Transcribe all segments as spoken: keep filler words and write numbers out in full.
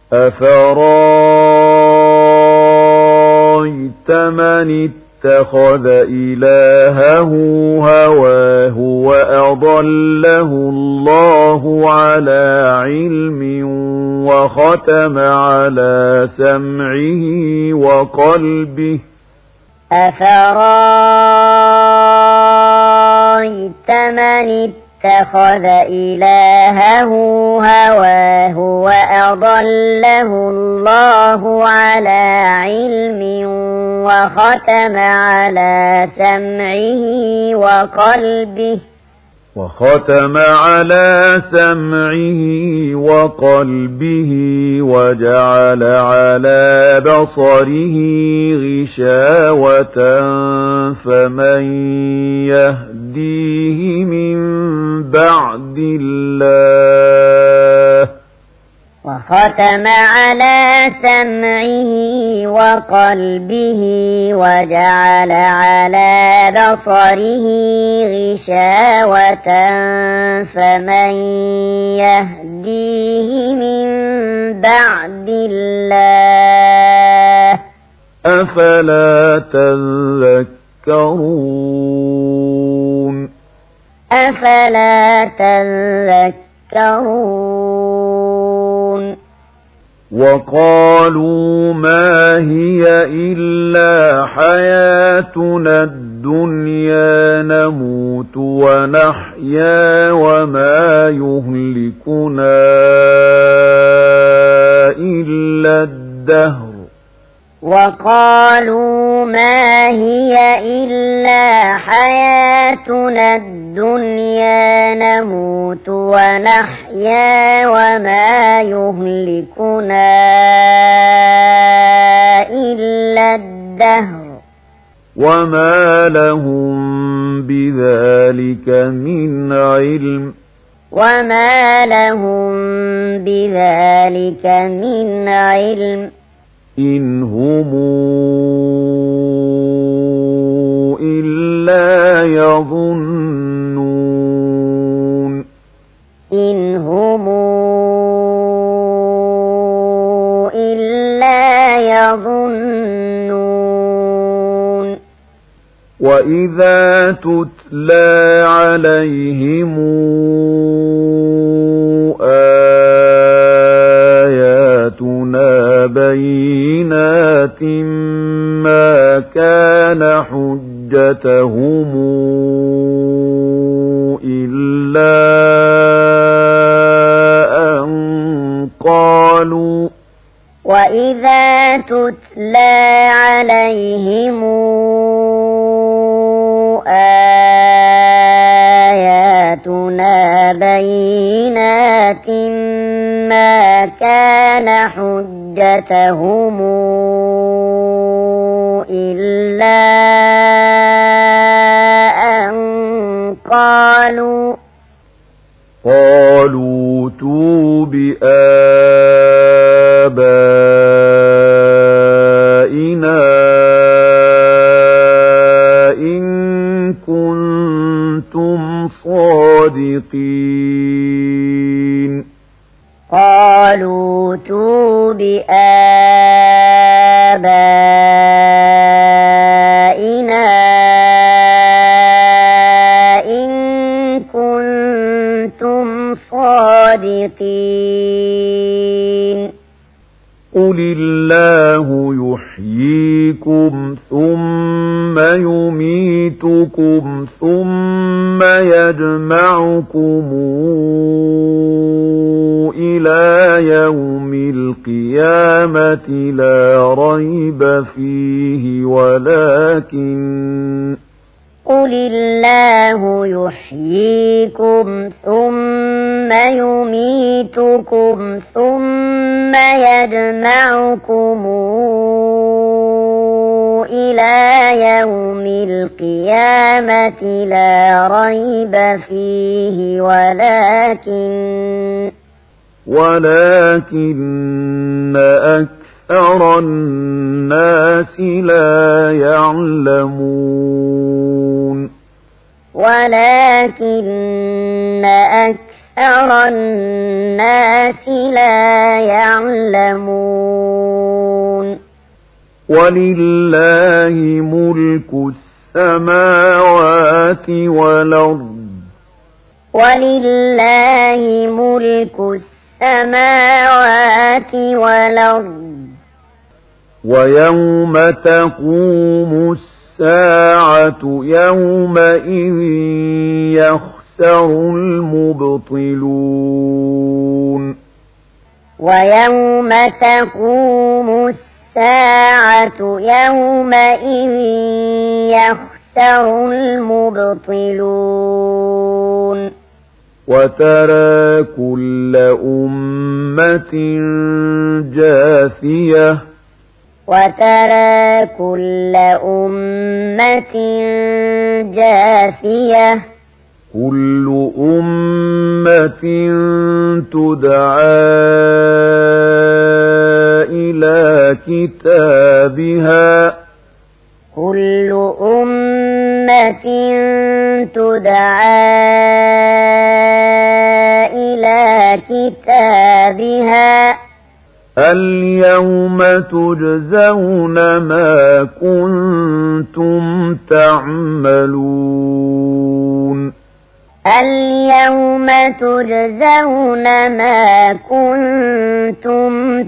أفرايت من اتخذ إلهه هواه وأضله الله على علم وختم على سمعه وقلبه أفرايت من اتخذ إلهه هواه وأضله الله على علم وختم على سمعه وقلبه وختم على سمعه وقلبه وجعل على بصره غشاوة فمن يهديه من بعد الله وختم على سمعه وقلبه وجعل على بصره غشاوة فمن يهديه من بعد الله أفلا تذكرون أفلا تذكرون وقالوا ما هي إلا حياتنا الدنيا نموت ونحيا وما يهلكنا إلا الدهر وقالوا ما هي إلا حياتنا الدنيا نموت ونحيا وما يهلكنا إلا الدهر وما لهم بذلك من علم وما لهم بذلك من علم إن هم إلا يظنون إن هم إلا يظنون وإذا تتلى عليهم آياتنا بينات ما كان حجتهم إلا أن قالوا وإذا تتلى عليهم آياتنا بينات ما كان حجتهم إلا أن قالوا قالوا ائتوا بآبائنا إن كنتم صادقين قالوا ائتوا بآبائنا إن كنتم صادقين قل الله يحييكم ثم يميتكم ثم يجمعكم إلى يوم القيامة لا ريب فيه ولكن قل الله يحييكم ثم يميتكم ثم يجمعكم إلى يوم القيامة لا ريب فيه ولكن ولكن أكثر الناس لا يعلمون ولكن أكثر أكثر الناس لا يعلمون ولله ملك السماوات والأرض ولله ملك السماوات والأرض ويوم تقوم الساعة يومئذ يخسر المبطلون ويوم تقوم الساعة يومئذ يخسر المبطلون وترى كل أمة جاثية وترى كل أمة جاثية كل أمة تدعى إلى كتابها كل أمة تدعى إلى كتابها اليوم تجزون ما كنتم تعملون اليوم تجزون ما كنتم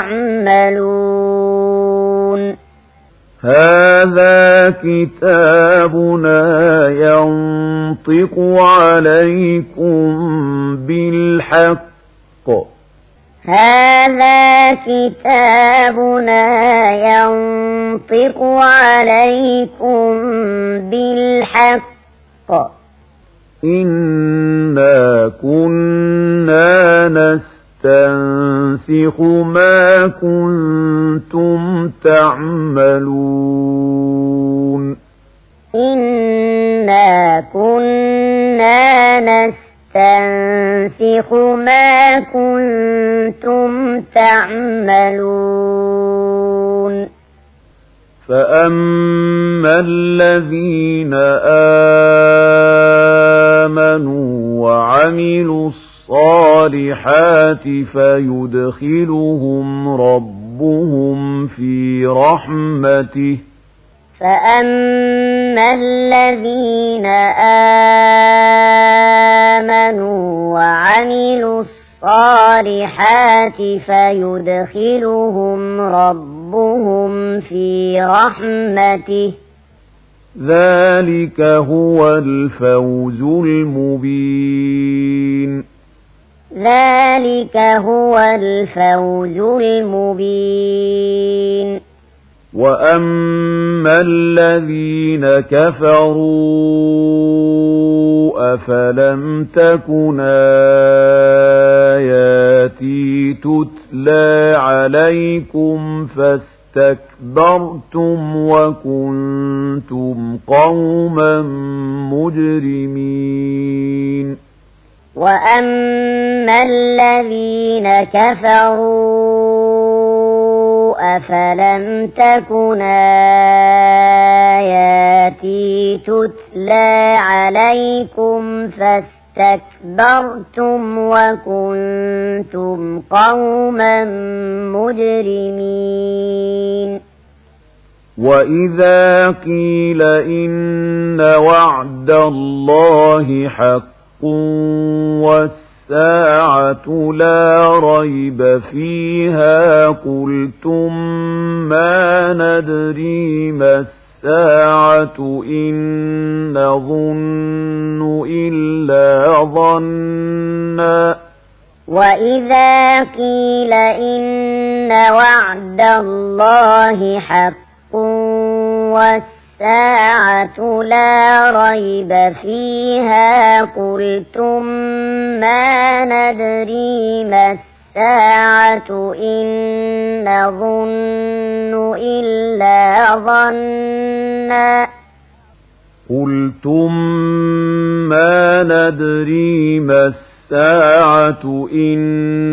تعملون هذا كتابنا ينطق عليكم بالحق هذا كتابنا ينطق عليكم بالحق إنا كنا نستنسخ ما كنتم تعملون إنا كنا نستنسخ ما كنتم تعملون فأما الذين آمنوا وعملوا الصالحات فيدخلهم ربهم في رحمته فأما الذين آمنوا وعملوا الصالحات فيدخلهم ربهم في رحمته ذلك هو الفوز المبين ذلك هو الفوز المبين وأما الذين كفروا أفلم تكن آياتي تتلى عليكم فاستكبرتم وكنتم قوما مجرمين وأما الذين كفروا أفلم تكن آياتي تتلى عليكم فاستكبرتم وكنتم قوما مجرمين وإذا قيل إن وعد الله حق والساعة لا ريب فيها قلتم ما ندري ما الساعة إن نظن إلا ظنا وإذا قيل إن وعد الله حق والساعة لا ريب فيها قلتم ما ندري ما الساعة إن نظن إلا ظنا قلتم ما ندري ما الساعة إن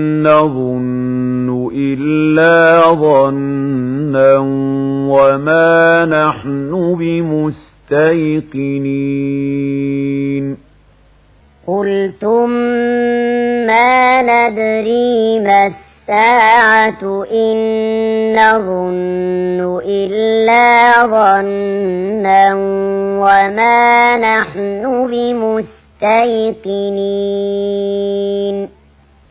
نظن إلا ظنا وما نحن بمستيقنين قلتم ما ندري ما الساعة إن نظن إلا ظنا وما نحن بمستيقنين